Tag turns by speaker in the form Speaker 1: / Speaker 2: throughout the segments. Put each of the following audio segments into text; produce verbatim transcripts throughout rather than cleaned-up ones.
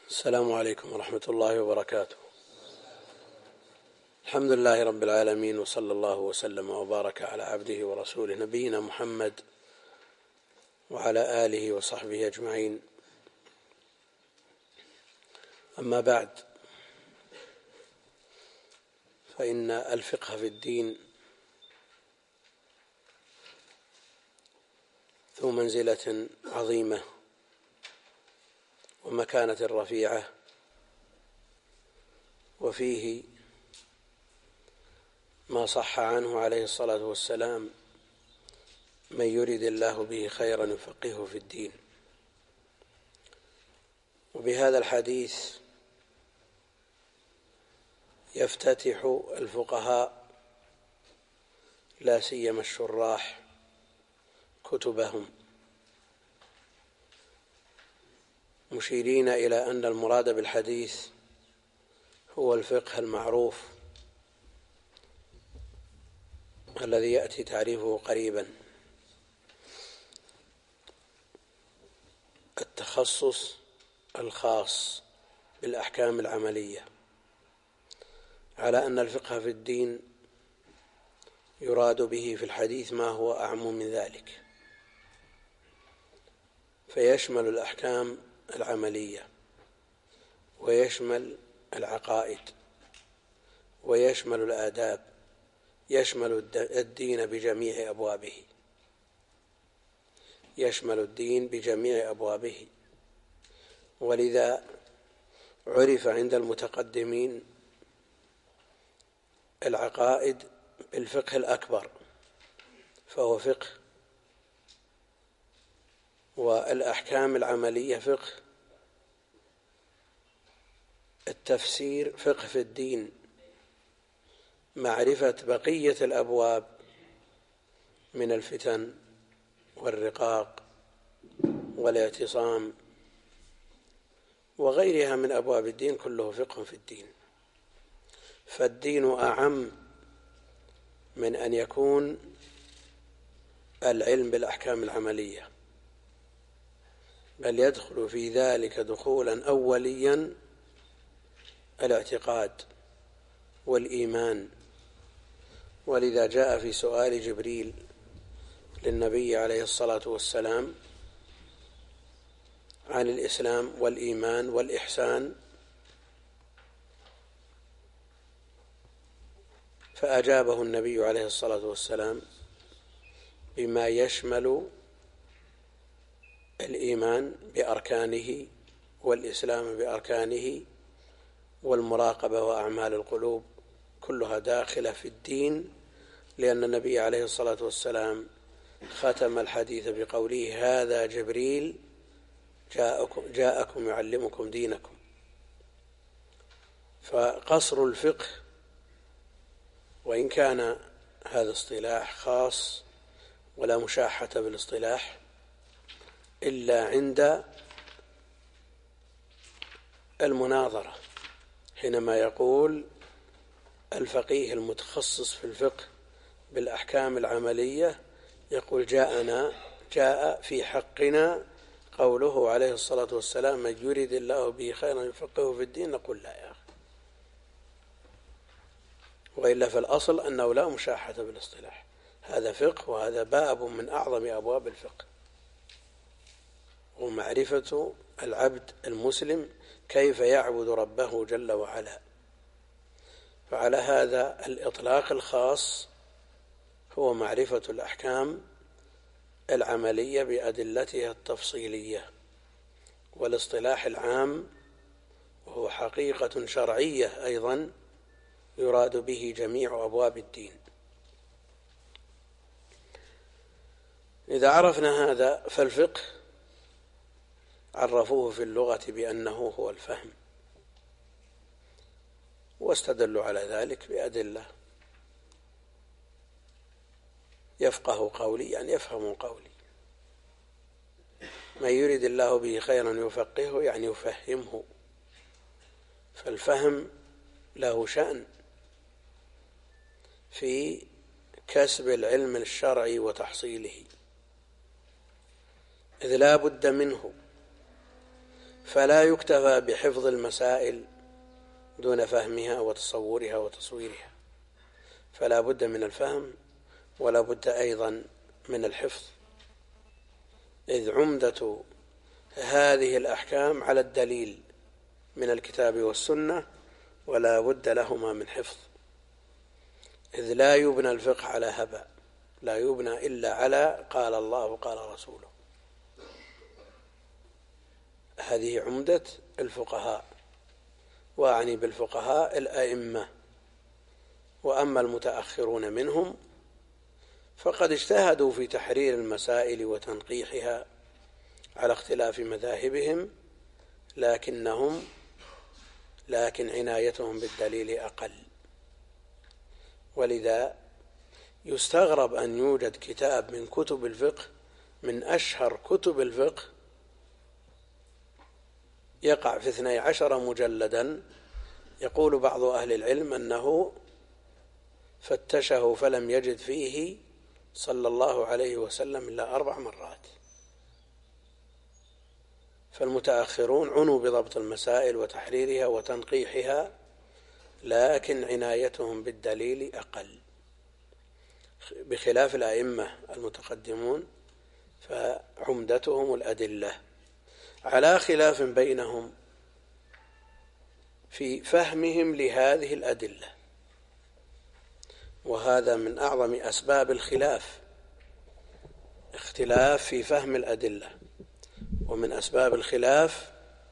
Speaker 1: السلام عليكم ورحمة الله وبركاته. الحمد لله رب العالمين، وصلى الله وسلم وبارك على عبده ورسوله نبينا محمد وعلى آله وصحبه أجمعين. أما بعد، فإن الفقه في الدين ذو منزلة عظيمة ومكانة رفيعة، وفيه ما صح عنه عليه الصلاة والسلام: من يرد الله به خيرا يفقهه في الدين. وبهذا الحديث يفتتح الفقهاء لا سيما الشراح كتبهم، مشيرين إلى أن المراد بالحديث هو الفقه المعروف الذي يأتي تعريفه قريبا: التخصص الخاص بالأحكام العملية، على أن الفقه في الدين يراد به في الحديث ما هو أعم من ذلك، فيشمل الأحكام العملية، ويشمل العقائد، ويشمل الآداب، يشمل الدين بجميع أبوابه يشمل الدين بجميع أبوابه ولذا عرف عند المتقدمين العقائد بالفقه الأكبر، فهو فقه، والأحكام العملية فقه، التفسير فقه في الدين، معرفة بقية الأبواب من الفتن والرقاق والاعتصام وغيرها من أبواب الدين، كله فقه في الدين. فالدين أعم من أن يكون العلم بالأحكام العملية، بل يدخل في ذلك دخولا أوليا الاعتقاد والإيمان. ولذا جاء في سؤال جبريل للنبي عليه الصلاة والسلام عن الإسلام والإيمان والإحسان، فأجابه النبي عليه الصلاة والسلام بما يشمل الإيمان بأركانه والإسلام بأركانه والمراقبة وأعمال القلوب كلها داخلة في الدين، لأن النبي عليه الصلاة والسلام ختم الحديث بقوله: هذا جبريل جاءكم, جاءكم يعلمكم دينكم. فقصر الفقه، وإن كان هذا اصطلاح خاص ولا مشاحة بالاصطلاح، إلا عند المناظرة، حينما يقول الفقيه المتخصص في الفقه بالأحكام العملية يقول: جاءنا جاء في حقنا قوله عليه الصلاة والسلام: من يرد الله به خيرا يفقهه في الدين، نقول لا يا أخي. وإلا فالأصل أنه لا مشاحة بالاصطلاح، هذا فقه، وهذا باب من أعظم أبواب الفقه، ومعرفة العبد المسلم كيف يعبد ربه جل وعلا. فعلى هذا الإطلاق الخاص هو معرفة الأحكام العملية بأدلتها التفصيلية، والاصطلاح العام وهو حقيقة شرعية أيضا يراد به جميع أبواب الدين. إذا عرفنا هذا، فالفقه عرفوه في اللغة بأنه هو الفهم، واستدلوا على ذلك بأدلة: يفقه قولي يعني يفهم قولي، من يريد الله به خيرا يفقهه يعني يفهمه. فالفهم له شأن في كسب العلم الشرعي وتحصيله، إذ لا بد منه، فلا يكتفى بحفظ المسائل دون فهمها وتصورها وتصويرها، فلا بد من الفهم ولا بد أيضا من الحفظ، إذ عمدة هذه الأحكام على الدليل من الكتاب والسنة، ولا بد لهما من حفظ، إذ لا يبنى الفقه على هبى، لا يبنى إلا على قال الله قال رسوله. هذه عمدة الفقهاء، وأعني بالفقهاء الأئمة. وأما المتأخرون منهم فقد اجتهدوا في تحرير المسائل وتنقيحها على اختلاف مذاهبهم، لكنهم لكن عنايتهم بالدليل أقل. ولذا يستغرب أن يوجد كتاب من كتب الفقه، من أشهر كتب الفقه، يقع في اثني عشر مجلدا، يقول بعض أهل العلم أنه فتشه فلم يجد فيه صلى الله عليه وسلم إلا أربع مرات. فالمتأخرون عنوا بضبط المسائل وتحريرها وتنقيحها، لكن عنايتهم بالدليل أقل، بخلاف الأئمة المتقدمون فعمدتهم الأدلة، على خلاف بينهم في فهمهم لهذه الأدلة. وهذا من أعظم أسباب الخلاف، اختلاف في فهم الأدلة. ومن أسباب الخلاف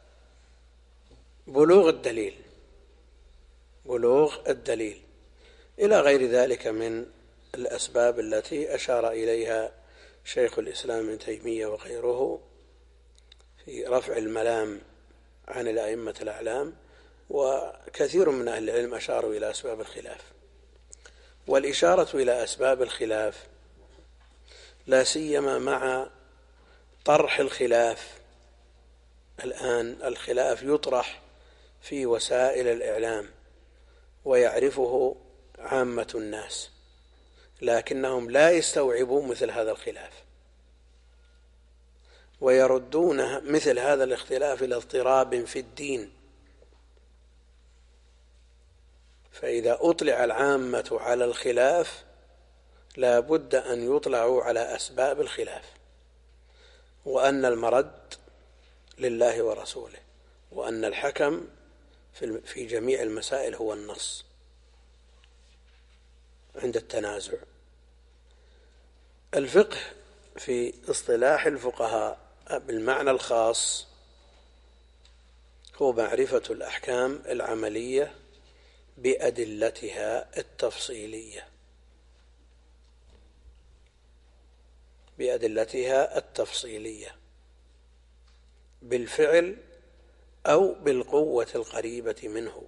Speaker 1: بلوغ الدليل بلوغ الدليل إلى غير ذلك من الأسباب التي أشار إليها شيخ الإسلام ابن تيمية وغيره في رفع الملام عن الأئمة الأعلام، وكثير من أهل العلم أشاروا إلى أسباب الخلاف. والإشارة إلى أسباب الخلاف لا سيما مع طرح الخلاف. الآن الخلاف يطرح في وسائل الإعلام ويعرفه عامة الناس، لكنهم لا يستوعبون مثل هذا الخلاف، ويردون مثل هذا الاختلاف إلى اضطراب في الدين. فإذا أطلع العامة على الخلاف لا بد أن يطلعوا على أسباب الخلاف، وأن المرد لله ورسوله، وأن الحكم في جميع المسائل هو النص عند التنازع. الفقه في اصطلاح الفقهاء بالمعنى الخاص هو معرفة الأحكام العملية بأدلتها التفصيلية بأدلتها التفصيلية بالفعل أو بالقوة القريبة منه.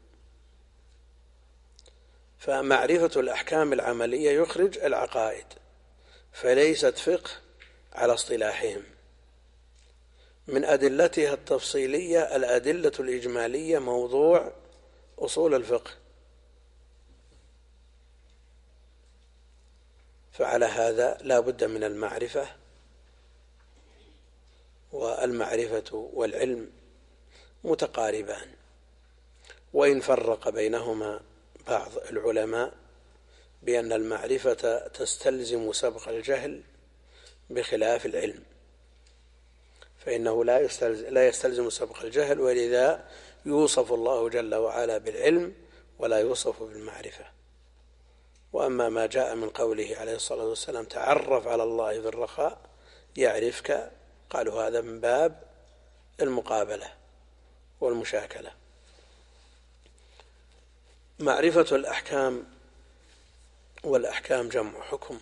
Speaker 1: فمعرفة الأحكام العملية يخرج العقائد، فليست فقه على اصطلاحهم. من أدلتها التفصيلية الأدلة الإجمالية موضوع أصول الفقه. فعلى هذا لا بد من المعرفة، والمعرفة والعلم متقاربان، وإن فرق بينهما بعض العلماء بأن المعرفة تستلزم سبق الجهل بخلاف العلم، فإنه لا يستلزم سبق الجهل، ولذا يوصف الله جل وعلا بالعلم ولا يوصف بالمعرفة. وأما ما جاء من قوله عليه الصلاة والسلام تعرف على الله في الرخاء يعرفك، قالوا هذا من باب المقابلة والمشاكلة. معرفة الأحكام، والأحكام جمع حكم،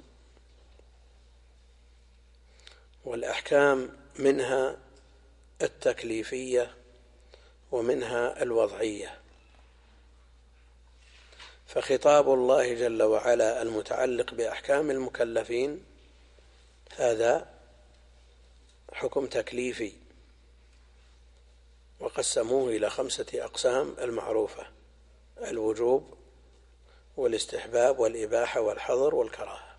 Speaker 1: والأحكام منها التكليفية ومنها الوضعية. فخطاب الله جل وعلا المتعلق بأحكام المكلفين هذا حكم تكليفي، وقسموه إلى خمسة أقسام المعروفة: الوجوب والاستحباب والإباحة والحظر والكراهة.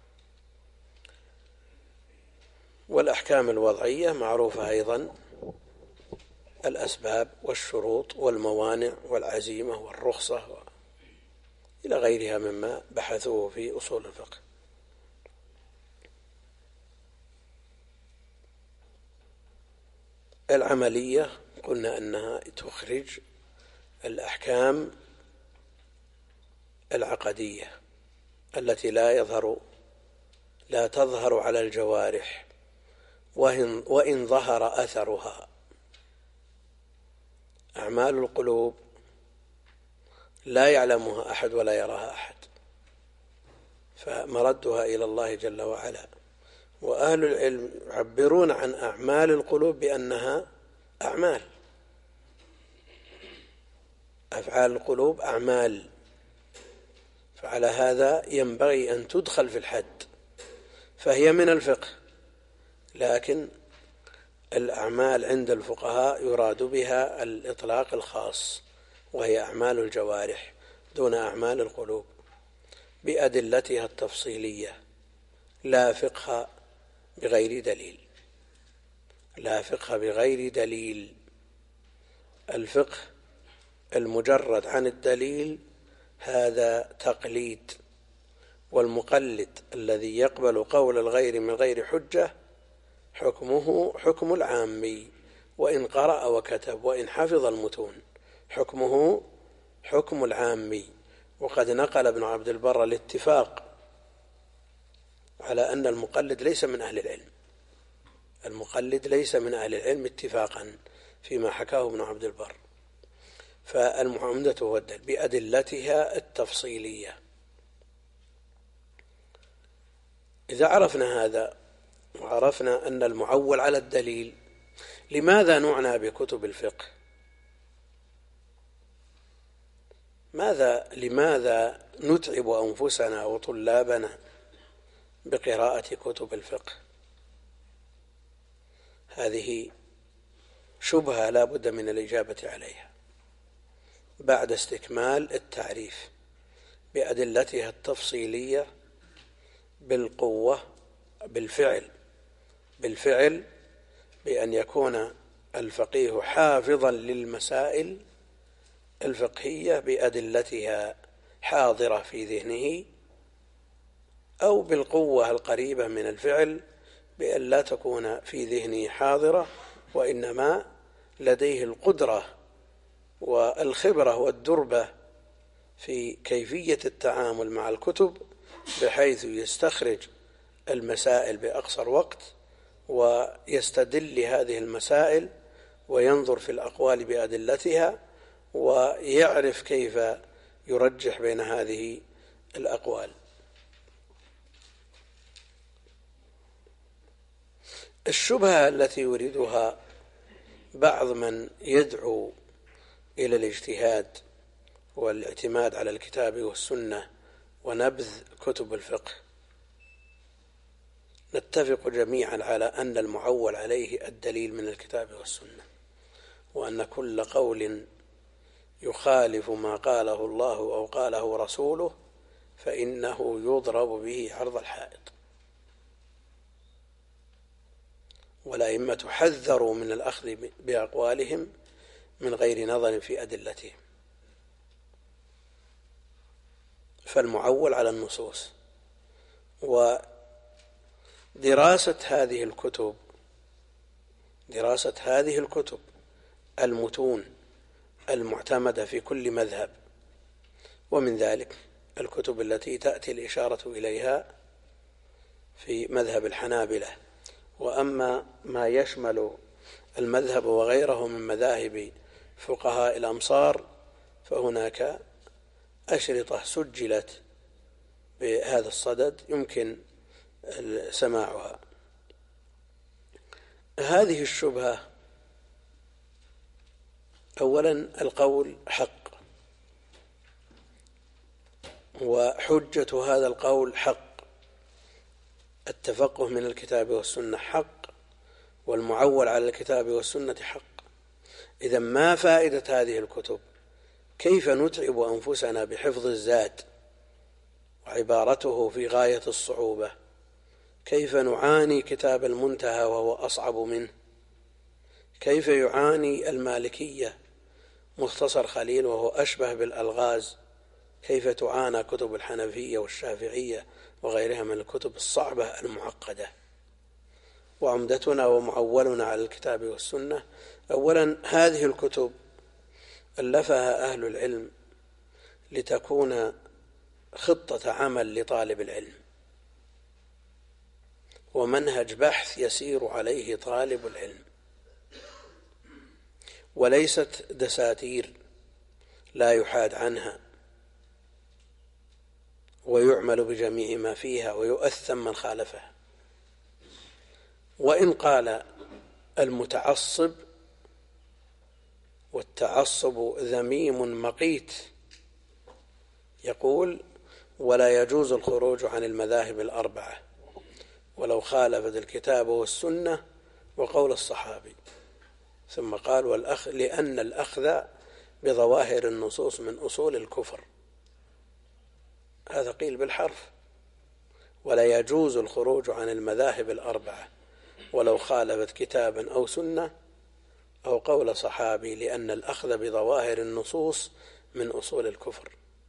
Speaker 1: والأحكام الوضعية معروفة أيضا: الأسباب والشروط والموانع والعزيمة والرخصة إلى غيرها مما بحثوه في أصول الفقه. العملية قلنا أنها تخرج الأحكام العقدية التي لا يظهر لا تظهر على الجوارح وإن, وإن ظهر أثرها. أعمال القلوب لا يعلمها أحد ولا يراها أحد، فمردها إلى الله جل وعلا. وأهل العلم يعبرون عن أعمال القلوب بأنها أعمال، أفعال القلوب أعمال، فعلى هذا ينبغي أن تدخل في الحد، فهي من الفقه، لكن الأعمال عند الفقهاء يراد بها الإطلاق الخاص، وهي أعمال الجوارح دون أعمال القلوب بأدلتها التفصيلية، لا فقه بغير دليل، لا فقه بغير دليل. الفقه المجرد عن الدليل هذا تقليد، والمقلد الذي يقبل قول الغير من غير حجة حكمه حكم العامي، وإن قرأ وكتب وإن حفظ المتون حكمه حكم العامي. وقد نقل ابن عبد البر الاتفاق على أن المقلد ليس من أهل العلم، المقلد ليس من أهل العلم اتفاقا فيما حكاه ابن عبد البر. فالعمدة هو الدليل بأدلتها التفصيلية. إذا عرفنا هذا وعرفنا أن المعول على الدليل، لماذا نعنى بكتب الفقه؟ ماذا لماذا نتعب أنفسنا وطلابنا بقراءة كتب الفقه؟ هذه شبهة لا بد من الإجابة عليها بعد استكمال التعريف بأدلتها التفصيلية بالقوة بالفعل بالفعل بأن يكون الفقيه حافظا للمسائل الفقهية بأدلتها حاضرة في ذهنه، أو بالقوة القريبة من الفعل بأن لا تكون في ذهنه حاضرة، وإنما لديه القدرة والخبرة والدربة في كيفية التعامل مع الكتب بحيث يستخرج المسائل بأقصر وقت ويستدل لهذه المسائل وينظر في الأقوال بأدلتها ويعرف كيف يرجح بين هذه الأقوال. الشبهة التي يريدها بعض من يدعو إلى الاجتهاد والاعتماد على الكتاب والسنة ونبذ كتب الفقه، نتفق جميعا على أن المعول عليه الدليل من الكتاب والسنة، وأن كل قول يخالف ما قاله الله أو قاله رسوله فإنه يضرب به عرض الحائط. والأئمة حذروا من الأخذ بأقوالهم من غير نظر في أدلتهم. فالمعول على النصوص ودراسة هذه الكتب دراسة هذه الكتب المتون المعتمدة في كل مذهب، ومن ذلك الكتب التي تأتي الإشارة إليها في مذهب الحنابلة. وأما ما يشمل المذهب وغيره من مذاهب فقهاء الأمصار فهناك أشرطة سجلت بهذا الصدد يمكن سماعها. هذه الشبهة أولا القول حق، وحجة هذا القول حق، التفقه من الكتاب والسنة حق، والمعول على الكتاب والسنة حق. إذن ما فائدة هذه الكتب؟ كيف نتعب أنفسنا بحفظ الزاد وعبارته في غاية كيف يعاني المالكية مختصر خليل وهو أشبه بالألغاز، كيف تعانى كتب الحنفية والشافعية وغيرها من الكتب الصعبة المعقدة. وعمدتنا ومعولنا على الكتاب والسنة. أولا، هذه الكتب ألفها أهل العلم لتكون خطة عمل لطالب العلم ومنهج بحث يسير عليه طالب العلم، وليست دساتير لا يحاد عنها ويعمل بجميع ما فيها ويؤثم من خالفها. وإن قال المتعصب، والتعصب ذميم مقيت، يقول: ولا يجوز الخروج عن المذاهب الأربعة ولو خالفت الكتاب والسنة وقول الصحابي. ثم قال: والأخ لأن الأخذ بظواهر النصوص من أصول الكفر. هذا قيل بالحرف: ولا يجوز الخروج عن المذاهب الأربعة ولو خالفت كتابا أو سنة أو قول صحابي، لأن الأخذ بظواهر النصوص من أصول الكفر.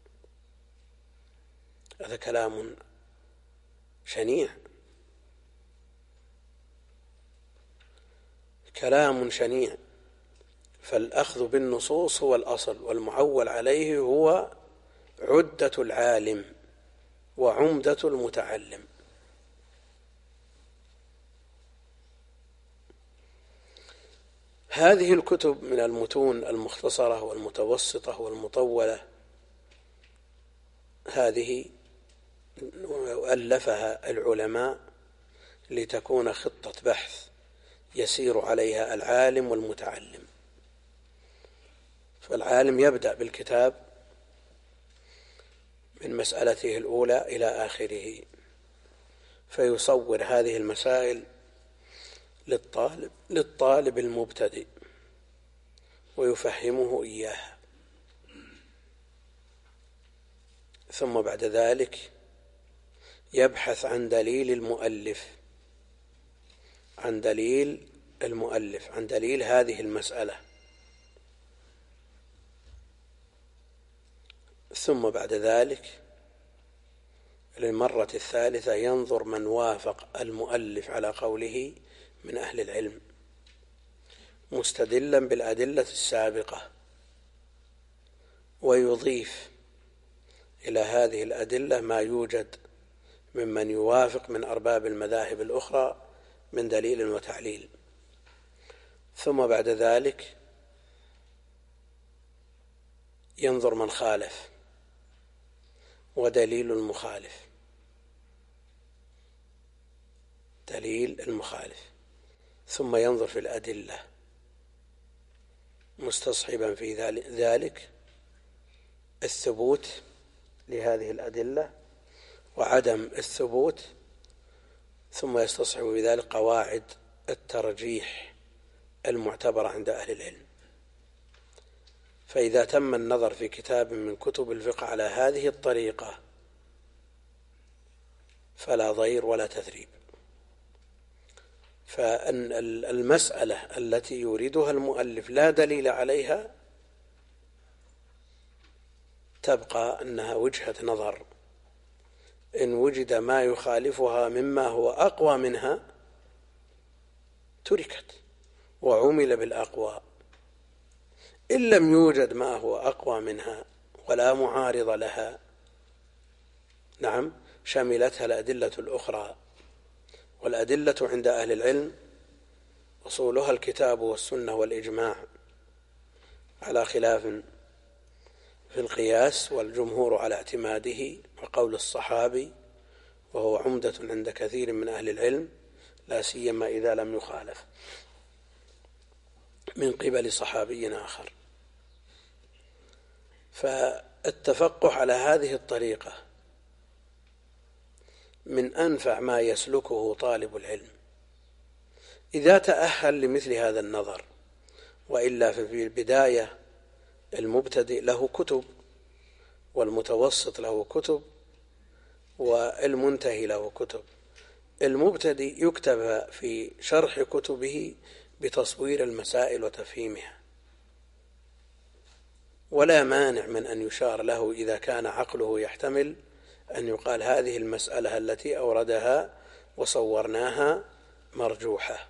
Speaker 1: هذا كلام شنيع، كلام شنيع. فالأخذ بالنصوص هو الأصل، والمعول عليه هو عدة العالم وعمدة المتعلم. هذه الكتب من المتون المختصرة والمتوسطة والمطولة، هذه ألفها العلماء لتكون خطة بحث يسير عليها العالم والمتعلم. فالعالم يبدأ بالكتاب من مسألته الأولى إلى آخره، فيصور هذه المسائل للطالب للطالب المبتدئ ويفهمه إياها. ثم بعد ذلك يبحث عن دليل المؤلف عن دليل المؤلف عن دليل هذه المسألة. ثم بعد ذلك للمرة الثالثة ينظر من وافق المؤلف على قوله من أهل العلم، مستدلا بالأدلة السابقة، ويضيف إلى هذه الأدلة ما يوجد ممن يوافق من أرباب المذاهب الأخرى من دليل وتعليل. ثم بعد ذلك ينظر من خالف ودليل المخالف دليل المخالف ثم ينظر في الأدلة مستصحبا في ذلك الثبوت لهذه الأدلة وعدم الثبوت، ثم يستصحب بذلك قواعد الترجيح المعتبرة عند أهل العلم. فإذا تم النظر في كتاب من كتب الفقه على هذه الطريقة فلا ضير ولا تثريب. فالمسألة التي يريدها المؤلف لا دليل عليها تبقى أنها وجهة نظر، إن وجد ما يخالفها مما هو أقوى منها تركت وعمل بالأقوى، إن لم يوجد ما هو أقوى منها ولا معارض لها نعم شملتها الأدلة الأخرى. والأدلة عند أهل العلم أصولها الكتاب والسنة والإجماع، على خلاف في القياس، والجمهور على اعتماده وقول الصحابي، وهو عمدة عند كثير من أهل العلم، لا سيما إذا لم يخالف من قبل صحابي آخر. فالتفقه على هذه الطريقة من أنفع ما يسلكه طالب العلم إذا تأهل لمثل هذا النظر، وإلا ففي البداية المبتدئ له كتب، والمتوسط له كتب، والمنتهي له كتب. المبتدئ يكتب في شرح كتبه بتصوير المسائل وتفهيمها، ولا مانع من أن يشار له إذا كان عقله يحتمل أن يقال هذه المسألة التي أوردها وصورناها مرجوحة،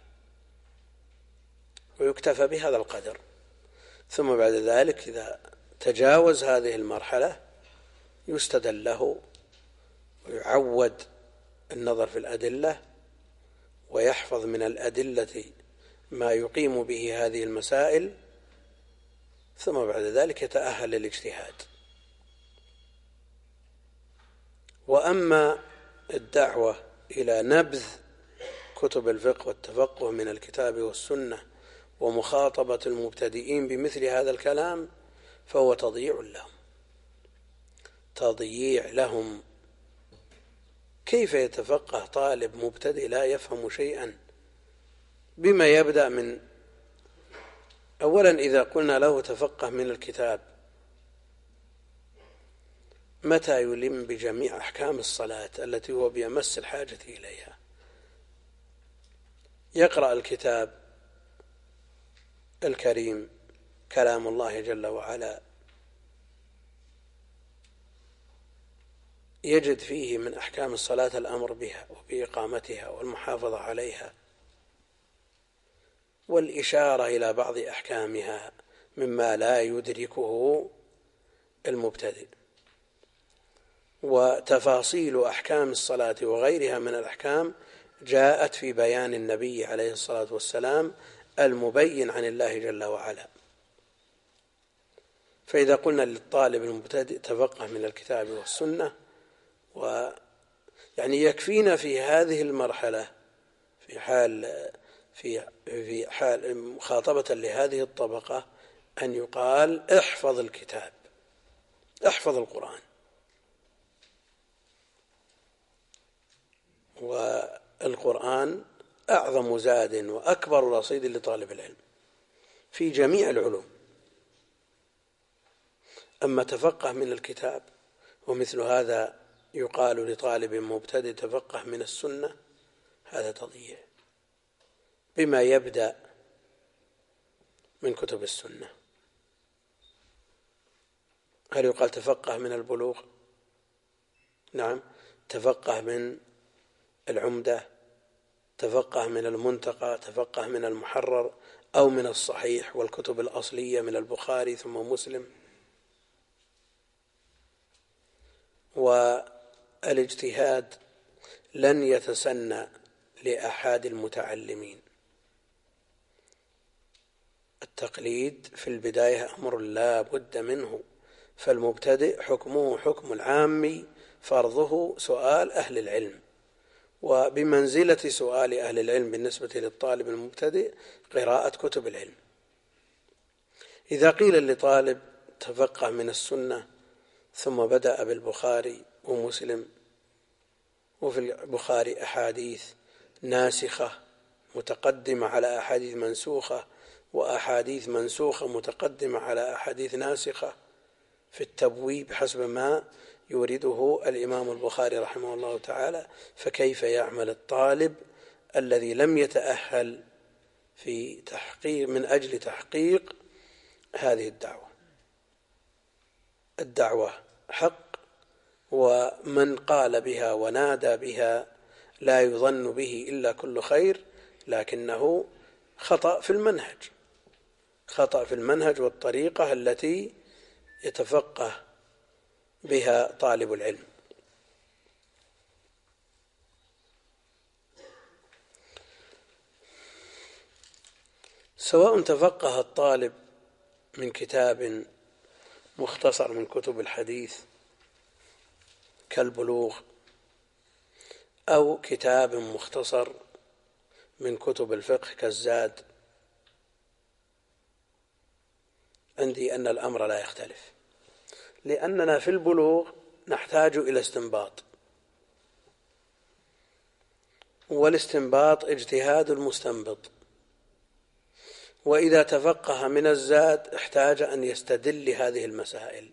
Speaker 1: ويكتفى بهذا القدر. ثم بعد ذلك إذا تجاوز هذه المرحلة يستدل له ويعود النظر في الأدلة، ويحفظ من الأدلة ما يقيم به هذه المسائل، ثم بعد ذلك يتأهل للاجتهاد. وأما الدعوة إلى نبذ كتب الفقه والتفقه من الكتاب والسنة ومخاطبة المبتدئين بمثل هذا الكلام فهو تضييع لهم تضييع لهم كيف يتفقه طالب مبتدئ لا يفهم شيئا؟ بما يبدأ من أولا إذا قلنا له تفقه من الكتاب، متى يلم بجميع أحكام الصلاة التي هو بيمس الحاجة إليها؟ يقرأ الكتاب الكريم كلام الله جل وعلا، يجد فيه من أحكام الصلاة الأمر بها وبإقامتها والمحافظة عليها، والإشارة إلى بعض أحكامها مما لا يدركه المبتدئ، وتفاصيل أحكام الصلاة وغيرها من الأحكام جاءت في بيان النبي عليه الصلاة والسلام المبين عن الله جل وعلا. فإذا قلنا للطالب المبتدئ تفقه من الكتاب والسنة، ويعني يكفينا في هذه المرحلة في حال في في حال مخاطبة لهذه الطبقة أن يقال احفظ الكتاب، احفظ القرآن. والقرآن أعظم زاد وأكبر رصيد لطالب العلم في جميع العلوم. أما تفقه من الكتاب ومثل هذا يقال لطالب مبتدئ تفقه من السنة، هذا تضييع بما يبدأ من كتب السنة. هل يقال تفقه من البلوغ؟ نعم. تفقه من العمدة، تفقه من المنتقى، تفقه من المحرر أو من الصحيح والكتب الأصلية من البخاري ثم مسلم. والاجتهاد لن يتسنى لأحد المتعلمين، التقليد في البداية أمر لا بد منه، فالمبتدئ حكمه حكم العام، فرضه سؤال أهل العلم، وبمنزلة سؤال أهل العلم بالنسبة للطالب المبتدئ قراءة كتب العلم. إذا قيل لطالب تفقه من السنة ثم بدأ بالبخاري ومسلم، وفي البخاري أحاديث ناسخة متقدمة على أحاديث منسوخة، وأحاديث منسوخة متقدمة على أحاديث ناسخة في التبويب حسب ما يورده الإمام البخاري رحمه الله تعالى، فكيف يعمل الطالب الذي لم يتأهل في تحقيق من أجل تحقيق هذه الدعوة؟ الدعوة حق، ومن قال بها ونادى بها لا يظن به إلا كل خير، لكنه خطأ في المنهج، خطأ في المنهج والطريقة التي يتفقه بها طالب العلم. سواء تفقه الطالب من كتاب مختصر من كتب الحديث كالبلوغ، أو كتاب مختصر من كتب الفقه كالزاد، عندي أن الأمر لا يختلف، لأننا في البلوغ نحتاج إلى استنباط، والاستنباط اجتهاد المستنبط، وإذا تفقه من الزاد احتاج أن يستدل هذه المسائل.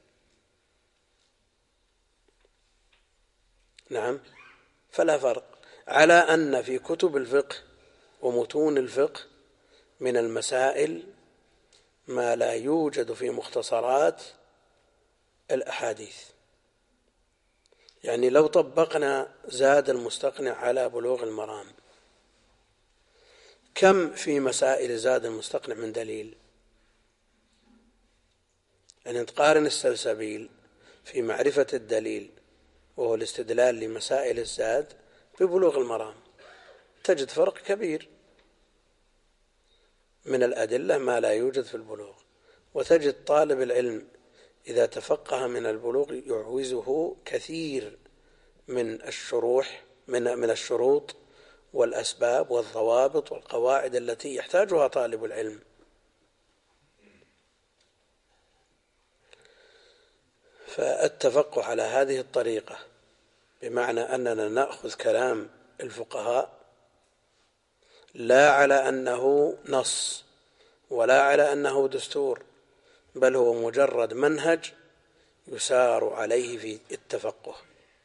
Speaker 1: نعم، فلا فرق، على أن في كتب الفقه ومتون الفقه من المسائل ما لا يوجد في مختصرات الأحاديث. يعني لو طبقنا زاد المستقنع على بلوغ المرام، كم في مسائل زاد المستقنع من دليل؟ أن تقارن السلسبيل في معرفة الدليل وهو الاستدلال لمسائل الزاد ببلوغ المرام، تجد فرق كبير من الأدلة ما لا يوجد في البلوغ. وتجد طالب العلم إذا تفقه من البلوغ يعوزه كثير من الشروح من من الشروط والأسباب والضوابط والقواعد التي يحتاجها طالب العلم. فالتفقه على هذه الطريقة بمعنى أننا نأخذ كلام الفقهاء لا على أنه نص ولا على أنه دستور، بل هو مجرد منهج يسار عليه في التفقه.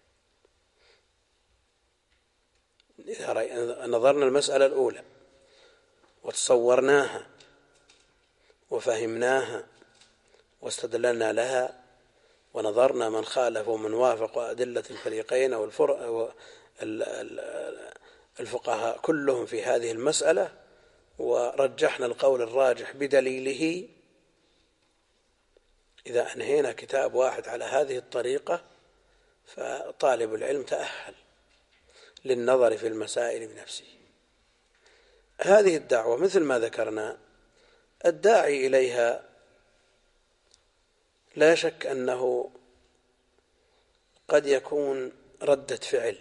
Speaker 1: إذا نظرنا المسألة الأولى وتصورناها وفهمناها واستدللنا لها ونظرنا من خالف ومن وافق وأدلة الفريقين أو الفقهاء كلهم في هذه المسألة ورجحنا القول الراجح بدليله، إذا أنهينا كتاب واحد على هذه الطريقة فطالب العلم تأهل للنظر في المسائل بنفسه. هذه الدعوة مثل ما ذكرنا الداعي إليها لا شك أنه قد يكون ردة فعل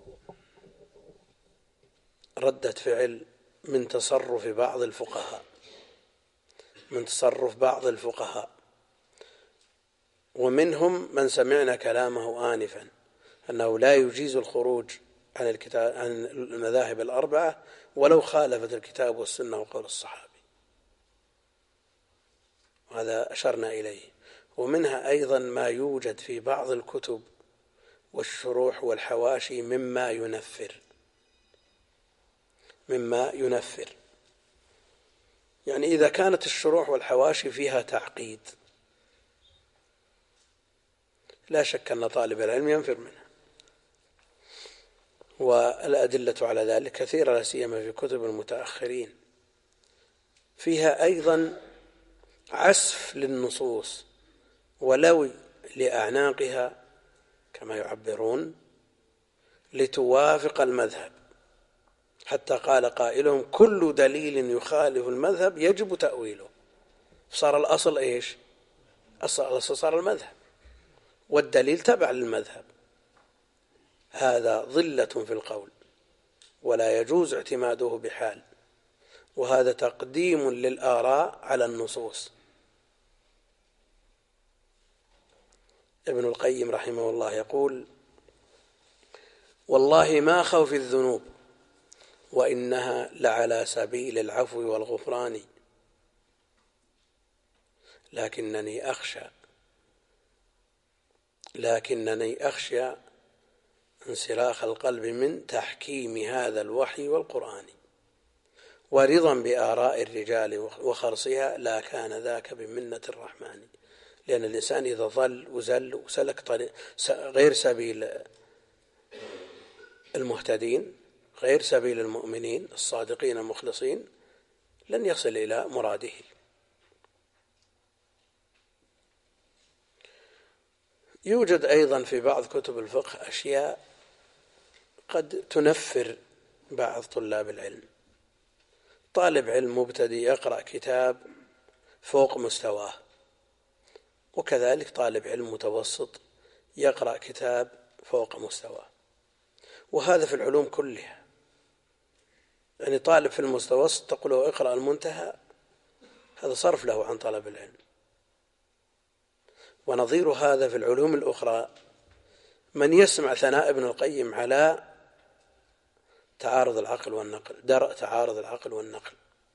Speaker 1: ردة فعل من تصرف بعض الفقهاء من تصرف بعض الفقهاء ومنهم من سمعنا كلامه آنفا أنه لا يجيز الخروج عن الكتاب عن المذاهب الأربعة ولو خالفت الكتاب والسنة وقول الصحابي، وهذا أشرنا إليه. ومنها أيضا ما يوجد في بعض الكتب والشروح والحواشي مما ينفر مما ينفر يعني إذا كانت الشروح والحواشي فيها تعقيد لا شك أن طالب العلم ينفر منها، والأدلة على ذلك كثيرة لا سيما في كتب المتأخرين. فيها أيضا عسف للنصوص ولو لأعناقها كما يعبرون لتوافق المذهب، حتى قال قائلهم كل دليل يخالف المذهب يجب تأويله. صار الأصل إيش؟ الأصل صار المذهب والدليل تبع للمذهب. هذا ظلة في القول ولا يجوز اعتماده بحال، وهذا تقديم للآراء على النصوص. ابن القيم رحمه الله يقول والله ما خوف الذنوب وإنها لعلى سبيل العفو والغفران، لكنني أخشى لكنني أخشى انسلاخ القلب من تحكيم هذا الوحي والقرآن ورضا بآراء الرجال وخرصها، لا كان ذاك بمنة الرحمن. لأن الإنسان إذا ظل وزل وسلك طريق غير سبيل المهتدين غير سبيل المؤمنين الصادقين المخلصين لن يصل إلى مراده. يوجد أيضا في بعض كتب الفقه أشياء قد تنفر بعض طلاب العلم. طالب علم مبتدئ يقرأ كتاب فوق مستواه، وكذلك طالب علم متوسط يقرأ كتاب فوق مستواه، وهذا في العلوم كلها. يعني طالب في المتوسط تقول له اقرأ المنتهى، هذا صرف له عن طلب العلم. ونظير هذا في العلوم الأخرى من يسمع ثناء ابن القيم على تعارض العقل والنقل، درء تعارض العقل والنقل،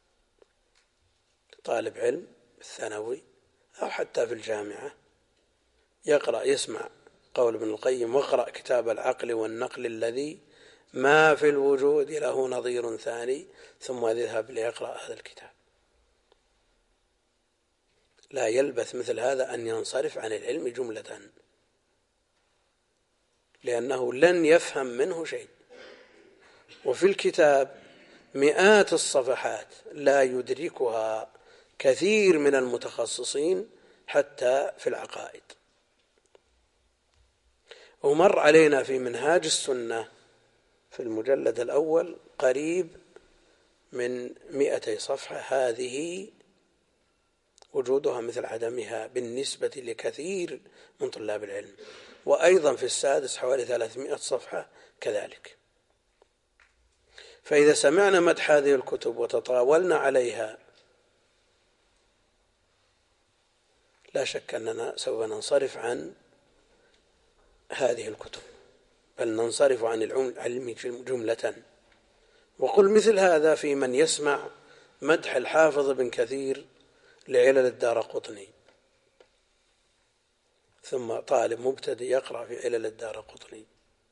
Speaker 1: طالب علم الثانوي أو حتى في الجامعة يقرأ يسمع قول ابن القيم واقرأ كتاب العقل والنقل الذي ما في الوجود له نظير ثاني ثم يذهب ليقرأ هذا الكتاب. لا يلبث مثل هذا أن ينصرف عن العلم جملة، لأنه لن يفهم منه شيء. وفي الكتاب مئات الصفحات لا يدركها كثير من المتخصصين حتى في العقائد. ومر علينا في منهاج السنة في المجلد الأول قريب من مئتي صفحة، هذه وجودها مثل عدمها بالنسبة لكثير من طلاب العلم. وأيضا في السادس حوالي ثلاثمائة صفحة كذلك. فإذا سمعنا مدح هذه الكتب وتطاولنا عليها لا شك أننا سوف ننصرف عن هذه الكتب، بل ننصرف عن العلم جملة. وقل مثل هذا في من يسمع مدح الحافظ بن كثير لعلل الدارقطني، ثم طالب مبتدئ يقرأ في علل الدارقطني،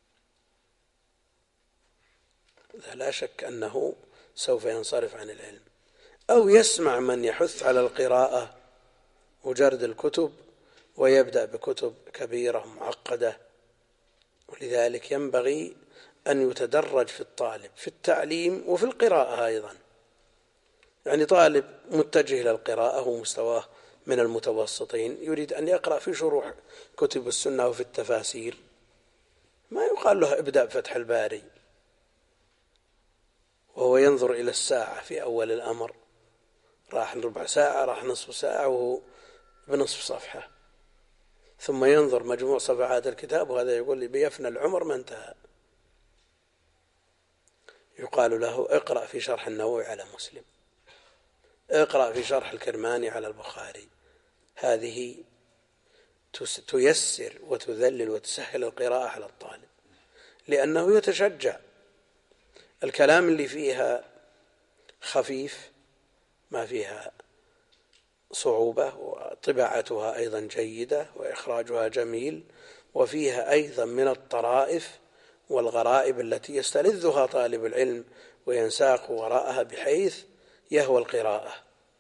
Speaker 1: لا شك أنه سوف ينصرف عن العلم. أو يسمع من يحث على القراءة وجرد الكتب ويبدأ بكتب كبيرة معقدة. ولذلك ينبغي أن يتدرج في الطالب في التعليم وفي القراءة أيضا. يعني طالب متجه إلى القراءة ومستواه من المتوسطين يريد أن يقرأ في شروح كتب السنة وفي التفاسير، ما يقال له ابدأ بفتح الباري وهو ينظر إلى الساعة في أول الأمر، راح ربع ساعة راح نصف ساعة وهو بنصف صفحة، ثم ينظر مجموع صفحات الكتاب وهذا يقول لي بيفنى العمر ما انتهى. يقال له اقرأ في شرح النووي على مسلم، اقرأ في شرح الكرماني على البخاري. هذه تيسر وتذلل وتسهل القراءة على الطالب، لأنه يتشجع. الكلام اللي فيها خفيف ما فيها صعوبة، وطباعتها أيضا جيدة وإخراجها جميل، وفيها أيضا من الطرائف والغرائب التي يستلذها طالب العلم وينساق وراءها بحيث يهوى القراءة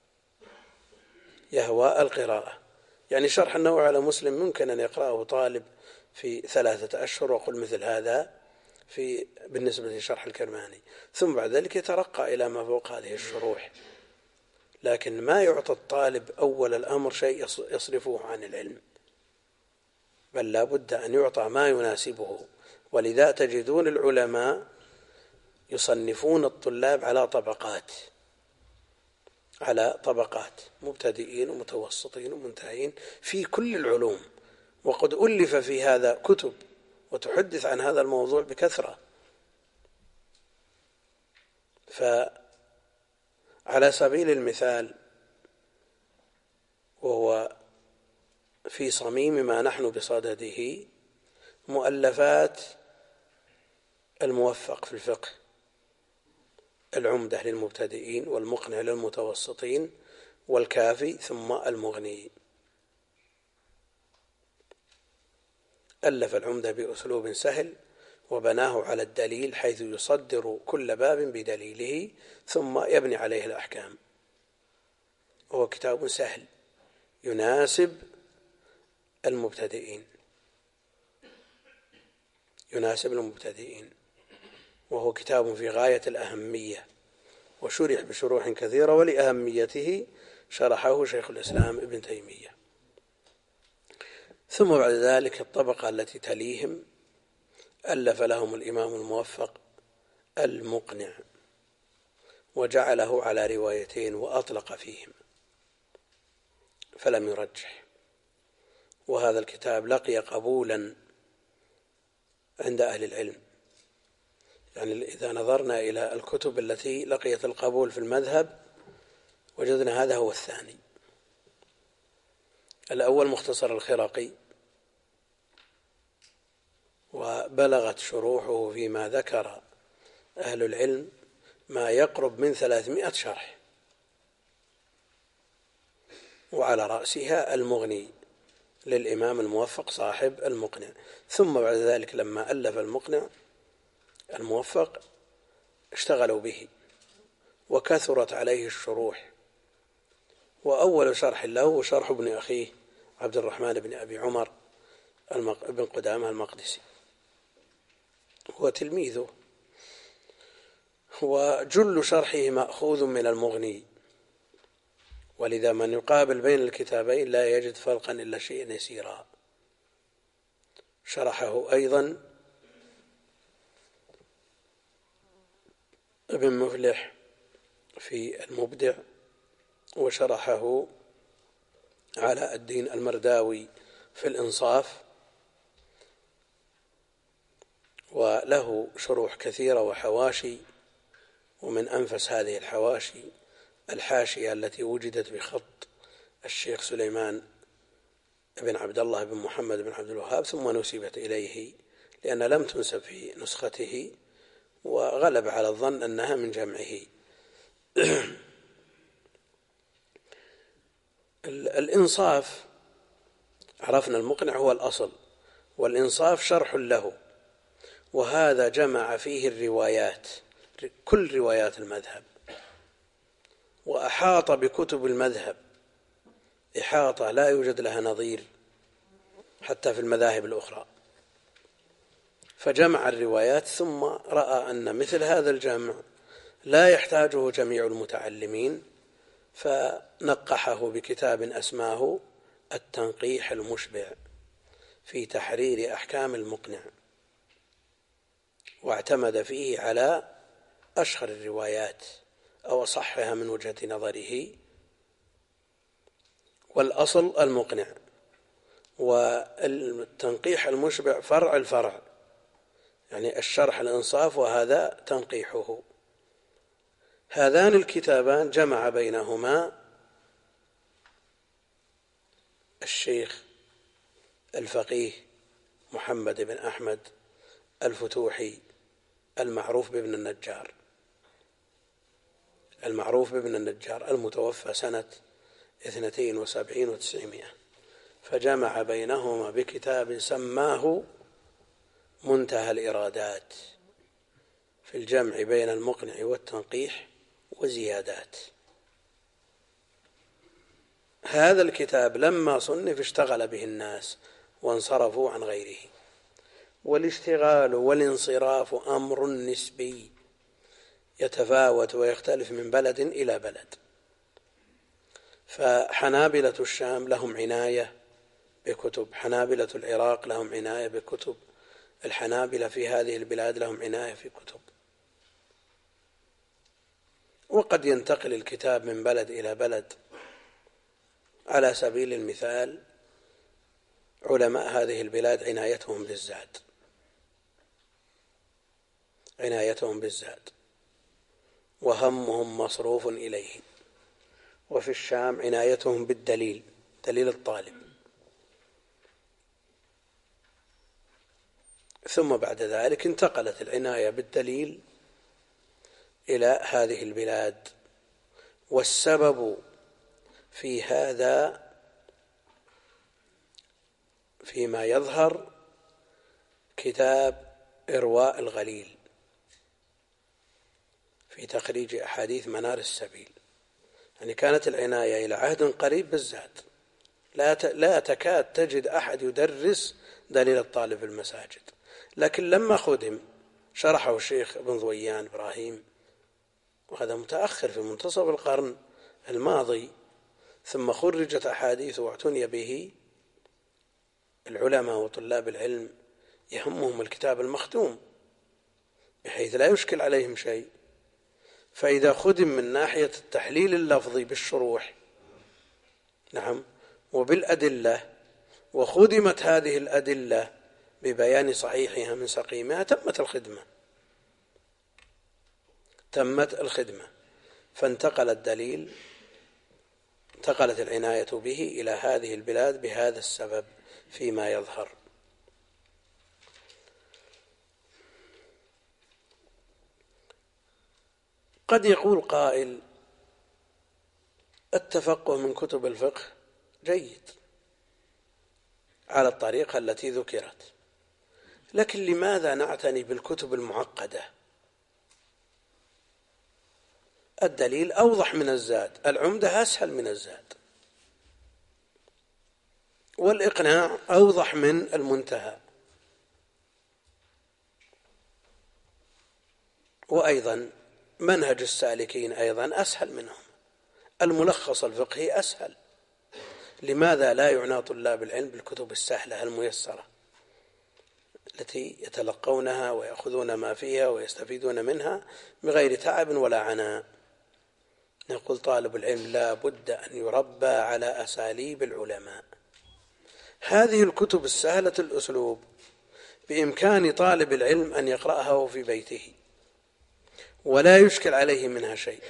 Speaker 1: يهوى القراءة يعني شرح النووي على مسلم ممكن أن يقرأه طالب في ثلاثة أشهر، وقل مثل هذا في بالنسبة لشرح الكرماني، ثم بعد ذلك يترقى إلى ما فوق هذه الشروح. لكن ما يعطى الطالب أول الأمر شيء يصرفه عن العلم، بل لا بد أن يعطى ما يناسبه. ولذا تجدون العلماء يصنفون الطلاب على طبقات على طبقات مبتدئين ومتوسطين ومنتهين في كل العلوم. وقد ألف في هذا كتب وتحدث عن هذا الموضوع بكثرة. فعلى سبيل المثال، وهو في صميم ما نحن بصدده، مؤلفات الموفق في الفقه، العمدة للمبتدئين والمقنع للمتوسطين والكافي ثم المغني. ألف العمدة بأسلوب سهل وبناه على الدليل، حيث يصدر كل باب بدليله ثم يبني عليه الأحكام. هو كتاب سهل يناسب المبتدئين يناسب المبتدئين وهو كتاب في غاية الأهمية، وشرح بشروح كثيرة، ولأهميته شرحه شيخ الإسلام ابن تيمية. ثم بعد ذلك الطبقة التي تليهم ألف لهم الإمام الموفق المقنع، وجعله على روايتين وأطلق فيهما فلم يرجح. وهذا الكتاب لقي قبولا عند أهل العلم. يعني إذا نظرنا إلى الكتب التي لقيت القبول في المذهب وجدنا هذا هو الثاني. الأول مختصر الخرقي، وبلغت شروحه فيما ذكر أهل العلم ما يقرب من ثلاثمائة شرح، وعلى رأسها المغني للإمام الموفق صاحب المقنع. ثم بعد ذلك لما ألف المقنع الموفق اشتغلوا به وكثرت عليه الشروح وأول شرح له هو شرح ابن أخيه عبد الرحمن بن أبي عمر بن قدامة المقدسي، هو تلميذه، وجل شرحه مأخوذ من المغني، ولذا من يقابل بين الكتابين لا يجد فرقا إلا شيئا يسيرا. شرحه أيضا ابن مفلح في المبدع، وشرحه علاء الدين المرداوي في الإنصاف، وله شروح كثيرة وحواشي، ومن أنفس هذه الحواشي الحاشية التي وجدت بخط الشيخ سليمان بن عبد الله بن محمد بن عبد الوهاب ثم نسبت إليه لأن لم تنسب في نسخته، وغلب على الظن أنها من جمعه. الإنصاف عرفنا المقنع هو الأصل، والإنصاف شرح له، وهذا جمع فيه الروايات، كل روايات المذهب، وأحاط بكتب المذهب إحاطة لا يوجد لها نظير حتى في المذاهب الأخرى، فجمع الروايات ثم رأى أن مثل هذا الجمع لا يحتاجه جميع المتعلمين، فنقحه بكتاب أسماه التنقيح المشبع في تحرير أحكام المقنع، واعتمد فيه على أشهر الروايات أو أصحها من وجهة نظره، والأصل المقنع، والتنقيح المشبع فرع الفرع، يعني الشرح الإنصاف وهذا تنقيحه. هذان الكتابان جمع بينهما الشيخ الفقيه محمد بن أحمد الفتوحي المعروف بابن النجار، المعروف بابن النجار المتوفى سنة اثنتين وسبعين وتسعمائة، فجمع بينهما بكتاب سماه منتهى الإرادات في الجمع بين المقنع والتنقيح وزيادات. هذا الكتاب لما صنف اشتغل به الناس وانصرفوا عن غيره، والاشتغال والانصراف أمر نسبي يتفاوت ويختلف من بلد إلى بلد، فحنابلة الشام لهم عناية بكتب، حنابلة العراق لهم عناية بكتب، الحنابلة في هذه البلاد لهم عناية في كتب، وقد ينتقل الكتاب من بلد إلى بلد. على سبيل المثال علماء هذه البلاد عنايتهم بالزاد، عنايتهم بالزاد وهمهم مصروف إليه، وفي الشام عنايتهم بالدليل، دليل الطالب، ثم بعد ذلك انتقلت العناية بالدليل إلى هذه البلاد. والسبب في هذا فيما يظهر كتاب إرواء الغليل في تخريج أحاديث منار السبيل، يعني كانت العناية إلى عهد قريب بالزاد، لا لا تكاد تجد أحد يدرس دليل الطالب في المساجد، لكن لما خدم شرحه الشيخ ابن ضويان إبراهيم، وهذا متأخر في منتصف القرن الماضي، ثم خرجت أحاديث واعتني به، العلماء وطلاب العلم يهمهم الكتاب المختوم بحيث لا يشكل عليهم شيء، فإذا خدم من ناحية التحليل اللفظي بالشروح نعم وبالأدلة، وخدمت هذه الأدلة ببيان صحيحها من سقيمها، تمت الخدمة، تمت الخدمة فانتقل الدليل، انتقلت العناية به إلى هذه البلاد بهذا السبب فيما يظهر. قد يقول قائل التفقه من كتب الفقه جيد على الطريقة التي ذكرت، لكن لماذا نعتني بالكتب المعقدة الدليل أوضح من الزاد، العمدة أسهل من الزاد، والإقناع أوضح من المنتهى. وأيضا منهج السالكين أيضا أسهل منهم، الملخص الفقهي أسهل. لماذا لا يعنى طلاب العلم بالكتب السهلة الميسرة التي يتلقونها ويأخذون ما فيها ويستفيدون منها بغير تعب ولا عناء؟ نقول طالب العلم لا بد أن يربى على أساليب العلماء. هذه الكتب السهلة الأسلوب بإمكان طالب العلم أن يقرأها في بيته ولا يشكل عليه منها شيء،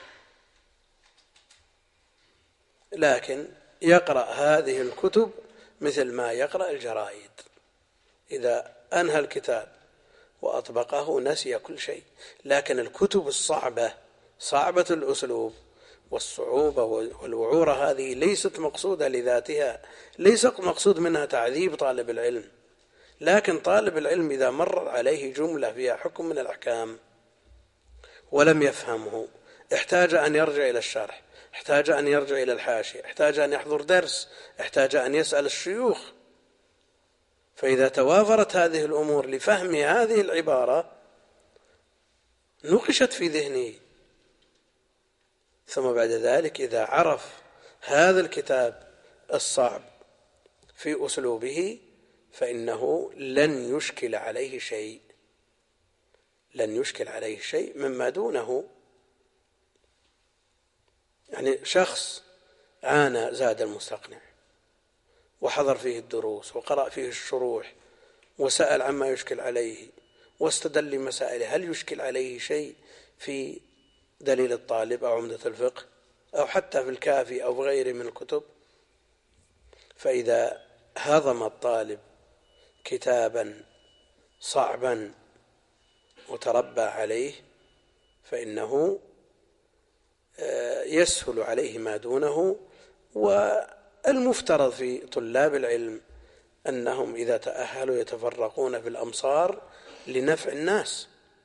Speaker 1: لكن يقرأ هذه الكتب مثل ما يقرأ الجرائد، إذا أنهى الكتاب وأطبقه نسي كل شيء. لكن الكتب الصعبة صعبة الأسلوب والصعوبة والوعورة هذه ليست مقصودة لذاتها، ليس مقصود منها تعذيب طالب العلم، لكن طالب العلم إذا مر عليه جملة فيها حكم من الأحكام ولم يفهمه احتاج أن يرجع إلى الشرح، احتاج أن يرجع إلى الحاشية، احتاج أن يحضر درس، احتاج أن يسأل الشيوخ. فإذا توافرت هذه الأمور لفهم هذه العبارة نقشت في ذهنه، ثم بعد ذلك إذا عرف هذا الكتاب الصعب في أسلوبه فإنه لن يشكل عليه شيء، لن يشكل عليه شيء مما دونه. يعني شخص عانى زاد المستقنع وحضر فيه الدروس وقرأ فيه الشروح وسأل عما يشكل عليه واستدل لمسائله، هل يشكل عليه شيء في دليل الطالب أو عمدة الفقه أو حتى في الكافي أو غيره من الكتب؟ فإذا هضم الطالب كتابا صعبا وتربى عليه فإنه يسهل عليه ما دونه. والمفترض في طلاب العلم أنهم إذا تأهلوا يتفرقون في الأمصار لنفع الناس،